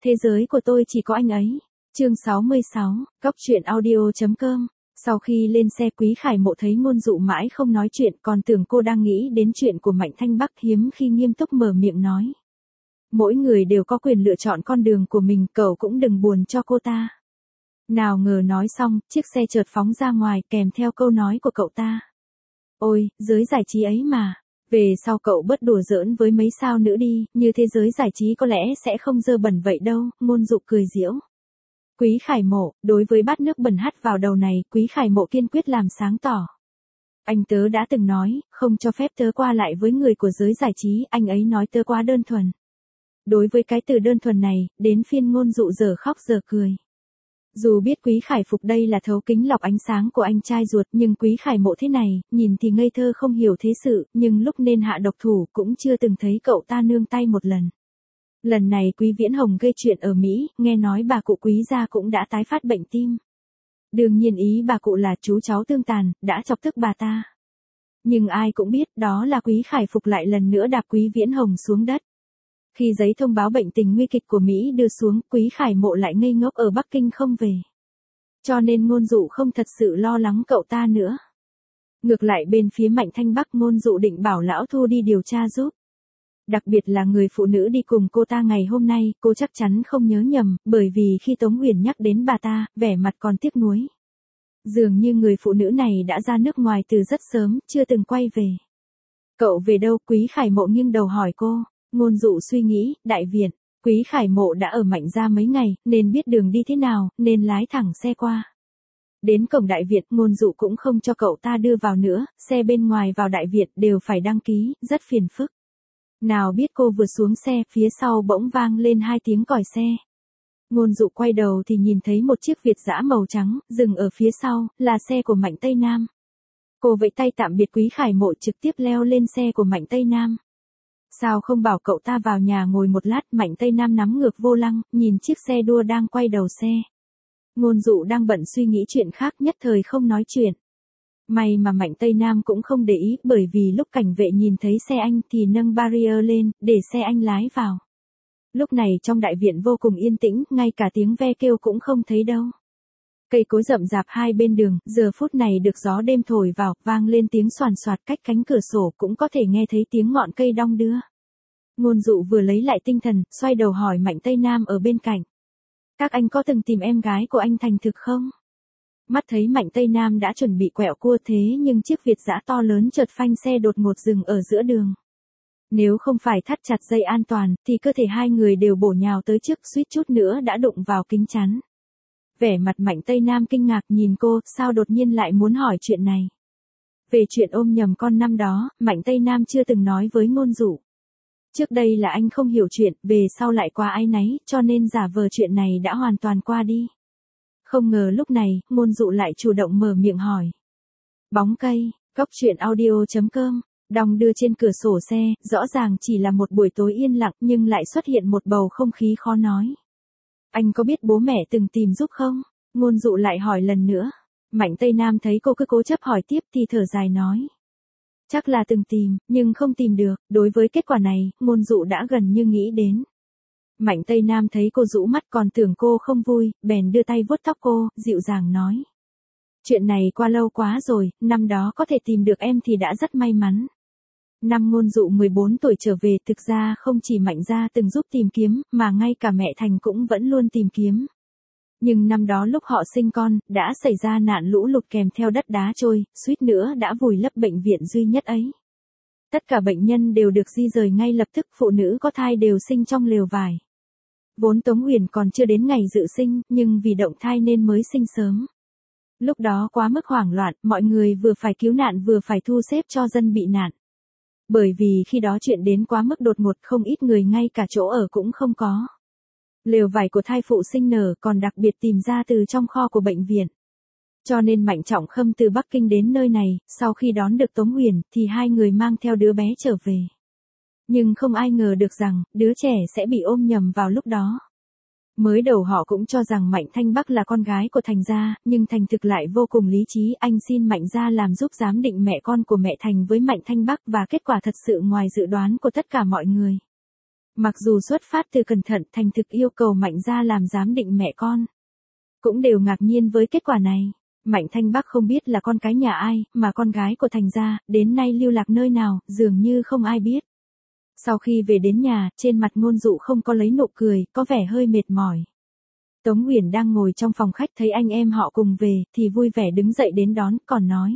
Thế giới của tôi chỉ có anh ấy. Chương 66, Góc truyện audio.com. Sau khi lên xe Quý Khải Mộ thấy Ngôn Dụ mãi không nói chuyện, còn tưởng cô đang nghĩ đến chuyện của Mạnh Thanh Bắc, hiếm khi nghiêm túc mở miệng nói. Mỗi người đều có quyền lựa chọn con đường của mình, cậu cũng đừng buồn cho cô ta. Nào ngờ nói xong, chiếc xe chợt phóng ra ngoài kèm theo câu nói của cậu ta. Ôi, giới giải trí ấy mà. Về sau cậu bớt đùa giỡn với mấy sao nữ đi, như thế giới giải trí có lẽ sẽ không dơ bẩn vậy đâu, Ngôn Dụ cười giễu. Quý Khải Mộ, đối với bát nước bẩn hắt vào đầu này, Quý Khải Mộ kiên quyết làm sáng tỏ. Anh tớ đã từng nói, không cho phép tớ qua lại với người của giới giải trí, anh ấy nói tớ quá đơn thuần. Đối với cái từ đơn thuần này, đến phiên Ngôn Dụ giờ khóc giờ cười. Dù biết Quý Khải Phục đây là thấu kính lọc ánh sáng của anh trai ruột, nhưng Quý Khải Mộ thế này, nhìn thì ngây thơ không hiểu thế sự, nhưng lúc nên hạ độc thủ cũng chưa từng thấy cậu ta nương tay một lần. Lần này Quý Viễn Hồng gây chuyện ở Mỹ, nghe nói bà cụ Quý gia cũng đã tái phát bệnh tim. Đương nhiên ý bà cụ là chú cháu tương tàn, đã chọc tức bà ta. Nhưng ai cũng biết đó là Quý Khải Phục lại lần nữa đạp Quý Viễn Hồng xuống đất. Khi giấy thông báo bệnh tình nguy kịch của Mỹ đưa xuống, Quý Khải Mộ lại ngây ngốc ở Bắc Kinh không về. Cho nên Ngôn Dụ không thật sự lo lắng cậu ta nữa. Ngược lại bên phía Mạnh Thanh Bắc, Ngôn Dụ định bảo Lão Thu đi điều tra giúp. Đặc biệt là người phụ nữ đi cùng cô ta ngày hôm nay, cô chắc chắn không nhớ nhầm, bởi vì khi Tống Uyển nhắc đến bà ta, vẻ mặt còn tiếc nuối. Dường như người phụ nữ này đã ra nước ngoài từ rất sớm, chưa từng quay về. Cậu về đâu? Quý Khải Mộ nghiêng đầu hỏi cô. Ngôn Dụ suy nghĩ, Đại Viện. Quý Khải Mộ đã ở Mạnh gia mấy ngày, nên biết đường đi thế nào, nên lái thẳng xe qua. Đến cổng Đại Viện, Ngôn Dụ cũng không cho cậu ta đưa vào nữa, xe bên ngoài vào Đại Viện đều phải đăng ký, rất phiền phức. Nào biết cô vừa xuống xe, phía sau bỗng vang lên 2 tiếng còi xe. Ngôn Dụ quay đầu thì nhìn thấy một chiếc Việt dã màu trắng, dừng ở phía sau, là xe của Mạnh Tây Nam. Cô vẫy tay tạm biệt Quý Khải Mộ trực tiếp leo lên xe của Mạnh Tây Nam. Sao không bảo cậu ta vào nhà ngồi một lát? Mạnh Tây Nam nắm ngược vô lăng, nhìn chiếc xe đua đang quay đầu xe. Ngôn Dụ đang bận suy nghĩ chuyện khác, nhất thời không nói chuyện. May mà Mạnh Tây Nam cũng không để ý, bởi vì lúc cảnh vệ nhìn thấy xe anh thì nâng barrier lên, để xe anh lái vào. Lúc này trong Đại Viện vô cùng yên tĩnh, ngay cả tiếng ve kêu cũng không thấy đâu. Cây cối rậm rạp hai bên đường, giờ phút này được gió đêm thổi vào, vang lên tiếng xoàn xoạt, cách cánh cửa sổ cũng có thể nghe thấy tiếng ngọn cây đong đưa. Ngôn Dụ vừa lấy lại tinh thần, xoay đầu hỏi Mạnh Tây Nam ở bên cạnh. Các anh có từng tìm em gái của anh thành thực không? Mắt thấy Mạnh Tây Nam đã chuẩn bị quẹo cua thế nhưng chiếc Việt dã to lớn chợt phanh xe đột ngột dừng ở giữa đường. Nếu không phải thắt chặt dây an toàn, thì cơ thể hai người đều bổ nhào tới trước, suýt chút nữa đã đụng vào kính chắn. Vẻ mặt Mạnh Tây Nam kinh ngạc nhìn cô, sao đột nhiên lại muốn hỏi chuyện này. Về chuyện ôm nhầm con năm đó, Mạnh Tây Nam chưa từng nói với Ngôn Dụ. Trước đây là anh không hiểu chuyện, về sau lại quá áy náy, cho nên giả vờ chuyện này đã hoàn toàn qua đi. Không ngờ lúc này, Ngôn Dụ lại chủ động mở miệng hỏi. Bóng cây, Góc truyện audio.com. Đong đưa trên cửa sổ xe, rõ ràng chỉ là một buổi tối yên lặng nhưng lại xuất hiện một bầu không khí khó nói. Anh có biết bố mẹ từng tìm giúp không? Ngôn Dụ lại hỏi lần nữa. Mạnh Tây Nam thấy cô cứ cố chấp hỏi tiếp thì thở dài nói. Chắc là từng tìm, nhưng không tìm được. Đối với kết quả này, Ngôn Dụ đã gần như nghĩ đến. Mạnh Tây Nam thấy cô rũ mắt còn tưởng cô không vui, bèn đưa tay vuốt tóc cô, dịu dàng nói. Chuyện này qua lâu quá rồi, năm đó có thể tìm được em thì đã rất may mắn. Năm Ngôn Dụ 14 tuổi trở về, thực ra không chỉ Mạnh gia từng giúp tìm kiếm, mà ngay cả mẹ Thành cũng vẫn luôn tìm kiếm. Nhưng năm đó lúc họ sinh con, đã xảy ra nạn lũ lụt kèm theo đất đá trôi, suýt nữa đã vùi lấp bệnh viện duy nhất ấy. Tất cả bệnh nhân đều được di rời ngay lập tức, phụ nữ có thai đều sinh trong lều vải. Vốn Tống Uyển còn chưa đến ngày dự sinh, nhưng vì động thai nên mới sinh sớm. Lúc đó quá mức hoảng loạn, mọi người vừa phải cứu nạn vừa phải thu xếp cho dân bị nạn. Bởi vì khi đó chuyện đến quá mức đột ngột, không ít người ngay cả chỗ ở cũng không có. Lều vải của thai phụ sinh nở còn đặc biệt tìm ra từ trong kho của bệnh viện. Cho nên Mạnh Trọng Khâm từ Bắc Kinh đến nơi này, sau khi đón được Tống Uyển thì hai người mang theo đứa bé trở về. Nhưng không ai ngờ được rằng, đứa trẻ sẽ bị ôm nhầm vào lúc đó. Mới đầu họ cũng cho rằng Mạnh Thanh Bắc là con gái của Thành gia, nhưng Thành thực lại vô cùng lý trí, anh xin Mạnh gia làm giúp giám định mẹ con của mẹ Thành với Mạnh Thanh Bắc và kết quả thật sự ngoài dự đoán của tất cả mọi người. Mặc dù xuất phát từ cẩn thận thành thực yêu cầu Mạnh gia làm giám định mẹ con, cũng đều ngạc nhiên với kết quả này. Mạnh Thanh Bắc không biết là con cái nhà ai, mà con gái của Thành gia, đến nay lưu lạc nơi nào, dường như không ai biết. Sau khi về đến nhà, trên mặt Ngôn Dụ không có lấy nụ cười, có vẻ hơi mệt mỏi. Tống Uyển đang ngồi trong phòng khách thấy anh em họ cùng về, thì vui vẻ đứng dậy đến đón, còn nói.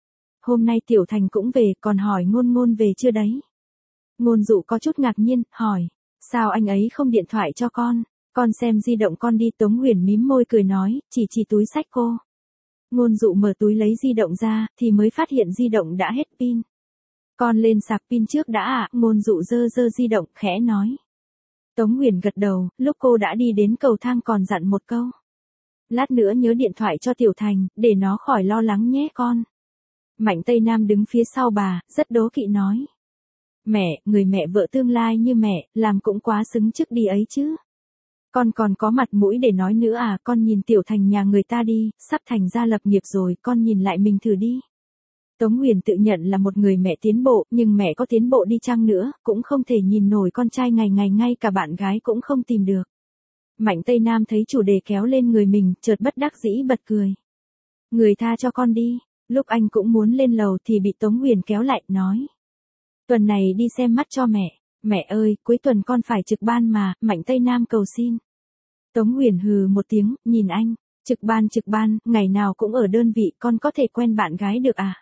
Hôm nay Tiểu Thành cũng về, còn hỏi Ngôn Ngôn về chưa đấy? Ngôn Dụ có chút ngạc nhiên, hỏi. Sao anh ấy không điện thoại cho con? Con xem di động con đi. Tống Uyển mím môi cười nói, chỉ túi xách cô. Ngôn Dụ mở túi lấy di động ra, thì mới phát hiện di động đã hết pin. Con lên sạc pin trước đã ạ. Ngôn Dụ giơ di động, khẽ nói. Tống Uyển gật đầu, lúc cô đã đi đến cầu thang còn dặn một câu. Lát nữa nhớ điện thoại cho Tiểu Thành, để nó khỏi lo lắng nhé con. Mạnh Tây Nam đứng phía sau bà, rất đố kỵ nói. Mẹ, người mẹ vợ tương lai như mẹ, làm cũng quá xứng trước đi ấy chứ. Con còn có mặt mũi để nói nữa à? Con nhìn Tiểu Thành nhà người ta đi, sắp thành gia lập nghiệp rồi, con nhìn lại mình thử đi. Tống Uyển tự nhận là một người mẹ tiến bộ, nhưng mẹ có tiến bộ đi chăng nữa, cũng không thể nhìn nổi con trai ngày ngày ngay cả bạn gái cũng không tìm được. Mạnh Tây Nam thấy chủ đề kéo lên người mình, chợt bất đắc dĩ bật cười. Người tha cho con đi. Lúc anh cũng muốn lên lầu thì bị Tống Uyển kéo lại, nói. Tuần này đi xem mắt cho mẹ. Mẹ ơi, cuối tuần con phải trực ban mà. Mạnh Tây Nam cầu xin. Tống Uyển hừ một tiếng, nhìn anh. Trực ban, ngày nào cũng ở đơn vị, con có thể quen bạn gái được à?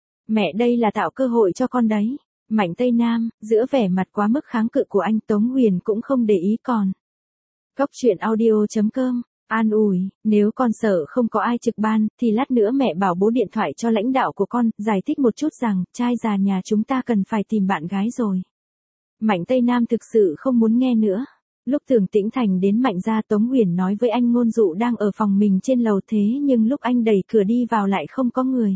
Mẹ đây là tạo cơ hội cho con đấy. Mạnh Tây Nam, giữa vẻ mặt quá mức kháng cự của anh, Tống Uyển cũng không để ý còn. Cóc truyện audio.com, an ủi, nếu con sợ không có ai trực ban, thì lát nữa mẹ bảo bố điện thoại cho lãnh đạo của con, giải thích một chút rằng, trai già nhà chúng ta cần phải tìm bạn gái rồi. Mạnh Tây Nam thực sự không muốn nghe nữa. Lúc Tưởng Tĩnh Thành đến Mạnh gia, Tống Uyển nói với anh Ngôn Dụ đang ở phòng mình trên lầu, thế nhưng lúc anh đẩy cửa đi vào lại không có người.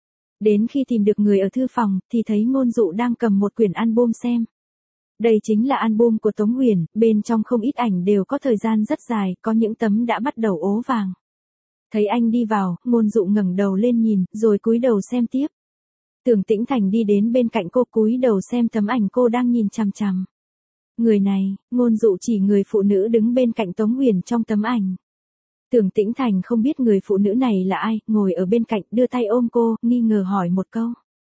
Đến khi tìm được người ở thư phòng, thì thấy Ngôn Dụ đang cầm một quyển album xem. Đây chính là album của Tống Uyển, bên trong không ít ảnh đều có thời gian rất dài, có những tấm đã bắt đầu ố vàng. Thấy anh đi vào, Ngôn Dụ ngẩng đầu lên nhìn, rồi cúi đầu xem tiếp. Tưởng Tĩnh Thành đi đến bên cạnh cô, cúi đầu xem tấm ảnh cô đang nhìn chằm chằm. Người này, Ngôn Dụ chỉ người phụ nữ đứng bên cạnh Tống Uyển trong tấm ảnh. Tưởng Tĩnh Thành không biết người phụ nữ này là ai, ngồi ở bên cạnh, đưa tay ôm cô, nghi ngờ hỏi một câu.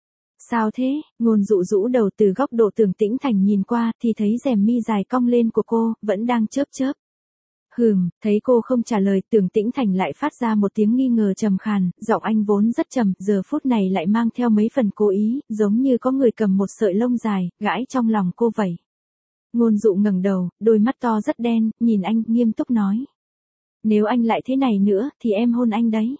Sao thế? Ngôn Dụ rũ đầu từ góc độ Tưởng Tĩnh Thành nhìn qua, thì thấy rèm mi dài cong lên của cô, vẫn đang chớp chớp. Thấy cô không trả lời, Tưởng Tĩnh Thành lại phát ra một tiếng nghi ngờ trầm khàn, giọng anh vốn rất trầm, giờ phút này lại mang theo mấy phần cố ý, giống như có người cầm một sợi lông dài, gãi trong lòng cô vậy. Ngôn Dụ ngẩng đầu, đôi mắt to rất đen, nhìn anh, nghiêm túc nói. Nếu anh lại thế này nữa, thì em hôn anh đấy.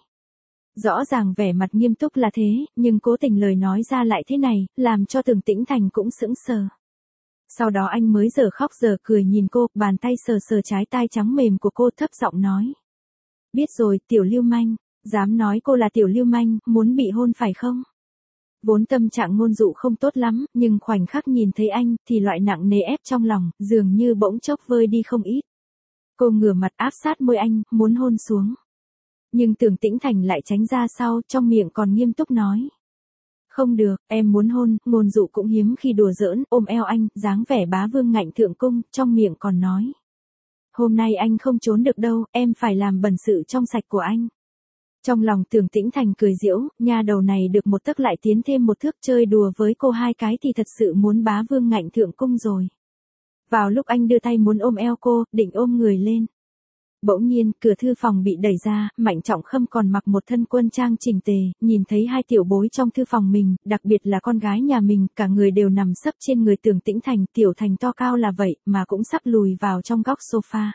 Rõ ràng vẻ mặt nghiêm túc là thế, nhưng cố tình lời nói ra lại thế này, làm cho Tưởng Tĩnh Thành cũng sững sờ. Sau đó anh mới giờ khóc giờ cười nhìn cô, bàn tay sờ sờ trái tai trắng mềm của cô, thấp giọng nói. Biết rồi, tiểu lưu manh, dám nói cô là tiểu lưu manh, muốn bị hôn phải không? Vốn tâm trạng Ngôn Dụ không tốt lắm, nhưng khoảnh khắc nhìn thấy anh, thì loại nặng nề ép trong lòng, dường như bỗng chốc vơi đi không ít. Cô ngửa mặt áp sát môi anh, muốn hôn xuống. Nhưng Tưởng Tĩnh Thành lại tránh ra sau, trong miệng còn nghiêm túc nói. Không được, em muốn hôn. Ngôn Dụ cũng hiếm khi đùa giỡn, ôm eo anh, dáng vẻ bá vương ngạnh thượng cung, trong miệng còn nói. Hôm nay anh không trốn được đâu, em phải làm bẩn sự trong sạch của anh. Trong lòng Tưởng Tĩnh Thành cười giễu, nha đầu này được một tấc lại tiến thêm một thước, chơi đùa với cô hai cái thì thật sự muốn bá vương ngạnh thượng cung rồi. Vào lúc anh đưa tay muốn ôm eo cô, định ôm người lên. Bỗng nhiên, cửa thư phòng bị đẩy ra, Mạnh Trọng Khâm còn mặc một thân quân trang chỉnh tề, nhìn thấy hai tiểu bối trong thư phòng mình, đặc biệt là con gái nhà mình, cả người đều nằm sấp trên người Tưởng Tĩnh Thành, Tiểu Thành to cao là vậy, mà cũng sắp lùi vào trong góc sofa.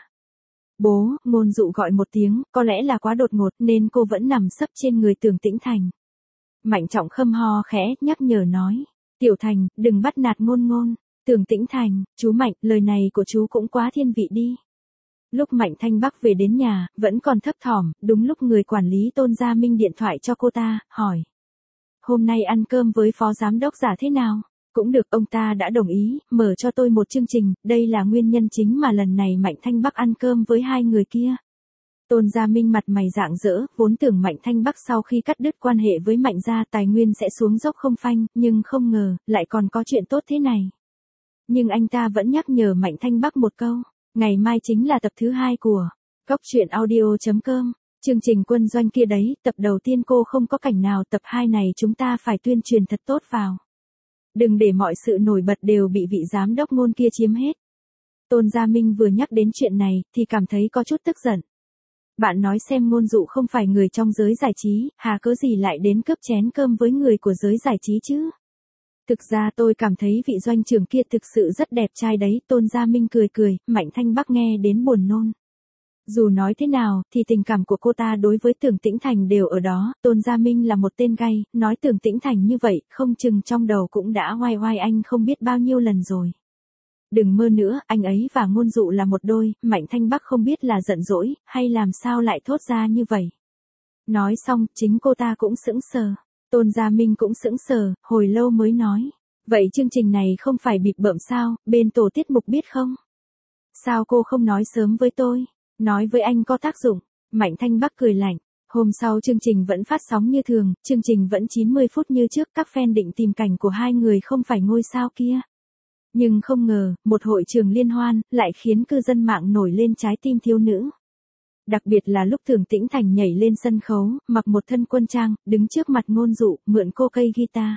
Bố, Ngôn Dụ gọi một tiếng, có lẽ là quá đột ngột, nên cô vẫn nằm sấp trên người Tưởng Tĩnh Thành. Mạnh Trọng Khâm ho khẽ, nhắc nhở nói. Tiểu Thành, đừng bắt nạt Ngôn Ngôn. Tưởng Tĩnh Thành, chú Mạnh, lời này của chú cũng quá thiên vị đi. Lúc Mạnh Thanh Bắc về đến nhà, vẫn còn thấp thỏm, đúng lúc người quản lý Tôn Gia Minh điện thoại cho cô ta, hỏi. Hôm nay ăn cơm với phó giám đốc Giả thế nào? Cũng được, ông ta đã đồng ý, mở cho tôi một chương trình, đây là nguyên nhân chính mà lần này Mạnh Thanh Bắc ăn cơm với hai người kia. Tôn Gia Minh mặt mày rạng rỡ, vốn tưởng Mạnh Thanh Bắc sau khi cắt đứt quan hệ với Mạnh gia tài nguyên sẽ xuống dốc không phanh, nhưng không ngờ, lại còn có chuyện tốt thế này. nhưng anh ta vẫn nhắc nhở Mạnh Thanh Bắc một câu. Ngày mai chính là tập thứ 2 của Cốc truyện audio.com. Chương trình quân doanh kia đấy, tập đầu tiên cô không có cảnh nào, tập 2 này chúng ta phải tuyên truyền thật tốt vào. Đừng để mọi sự nổi bật đều bị vị giám đốc Ngôn kia chiếm hết. Tôn Gia Minh vừa nhắc đến chuyện này thì cảm thấy có chút tức giận. Bạn nói xem, Ngôn Dụ không phải người trong giới giải trí, hà cớ gì lại đến cướp chén cơm với người của giới giải trí chứ? Thực ra tôi cảm thấy vị doanh trưởng kia thực sự rất đẹp trai đấy. Tôn Gia Minh cười cười, Mạnh Thanh Bắc nghe đến buồn nôn. Dù nói thế nào thì tình cảm của cô ta đối với Tưởng Tĩnh Thành đều ở đó. Tôn Gia Minh là một tên gay, nói Tưởng Tĩnh Thành như vậy không chừng trong đầu cũng đã oai oai anh không biết bao nhiêu lần rồi. Đừng mơ nữa, anh ấy và Ngôn Dụ là một đôi. Mạnh Thanh Bắc không biết là giận dỗi hay làm sao lại thốt ra như vậy. Nói xong chính cô ta cũng sững sờ. Tôn Gia Minh cũng sững sờ, hồi lâu mới nói. Vậy chương trình này không phải bịp bợm sao, bên tổ tiết mục biết không? Sao cô không nói sớm với tôi? Nói với anh có tác dụng. Mạnh Thanh Bắc cười lạnh. Hôm sau chương trình vẫn phát sóng như thường, chương trình vẫn 90 phút như trước. Các fan định tìm cảnh của hai người không phải ngôi sao kia. Nhưng không ngờ, một hội trường liên hoan lại khiến cư dân mạng nổi lên trái tim thiếu nữ. Đặc biệt là lúc Tưởng Tĩnh Thành nhảy lên sân khấu, mặc một thân quân trang, đứng trước mặt Ngôn Dụ, mượn cô cây guitar.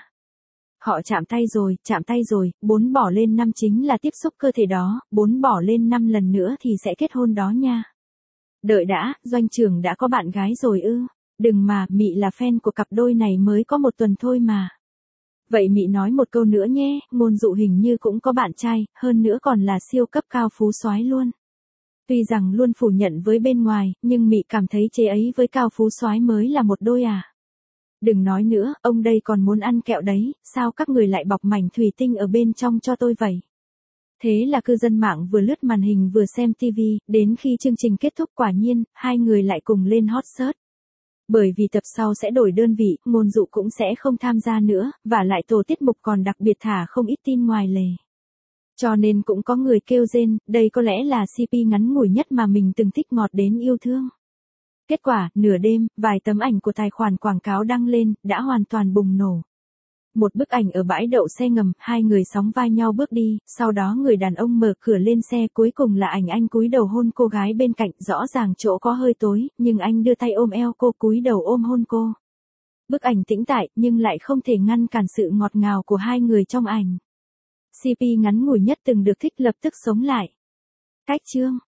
Họ chạm tay rồi, 4 bỏ lên 5 chính là tiếp xúc cơ thể đó, 4 bỏ lên 5 lần nữa thì sẽ kết hôn đó nha. Đợi đã, doanh trưởng đã có bạn gái rồi ư? Đừng mà, Mị là fan của cặp đôi này mới có 1 tuần thôi mà. Vậy Mị nói một câu nữa nhé, Ngôn Dụ hình như cũng có bạn trai, hơn nữa còn là siêu cấp cao phú soái luôn. Tuy rằng luôn phủ nhận với bên ngoài, nhưng Mị cảm thấy chế ấy với cao phú soái mới là một đôi à. Đừng nói nữa, ông đây còn muốn ăn kẹo đấy, sao các người lại bọc mảnh thủy tinh ở bên trong cho tôi vậy? Thế là cư dân mạng vừa lướt màn hình vừa xem TV, đến khi chương trình kết thúc quả nhiên, hai người lại cùng lên hot search. Bởi vì tập sau sẽ đổi đơn vị, Ngôn Dụ cũng sẽ không tham gia nữa, và lại tổ tiết mục còn đặc biệt thả không ít tin ngoài lề. Cho nên cũng có người kêu rên, đây có lẽ là CP ngắn ngủi nhất mà mình từng thích ngọt đến yêu thương. Kết quả, nửa đêm, vài tấm ảnh của tài khoản quảng cáo đăng lên, đã hoàn toàn bùng nổ. Một bức ảnh ở bãi đậu xe ngầm, hai người sóng vai nhau bước đi, sau đó người đàn ông mở cửa lên xe, cuối cùng là ảnh anh cúi đầu hôn cô gái bên cạnh, rõ ràng chỗ có hơi tối, nhưng anh đưa tay ôm eo cô, cúi đầu ôm hôn cô. Bức ảnh tĩnh tại, nhưng lại không thể ngăn cản sự ngọt ngào của hai người trong ảnh. CP ngắn ngủi nhất từng được thích lập tức sống lại. Cách chương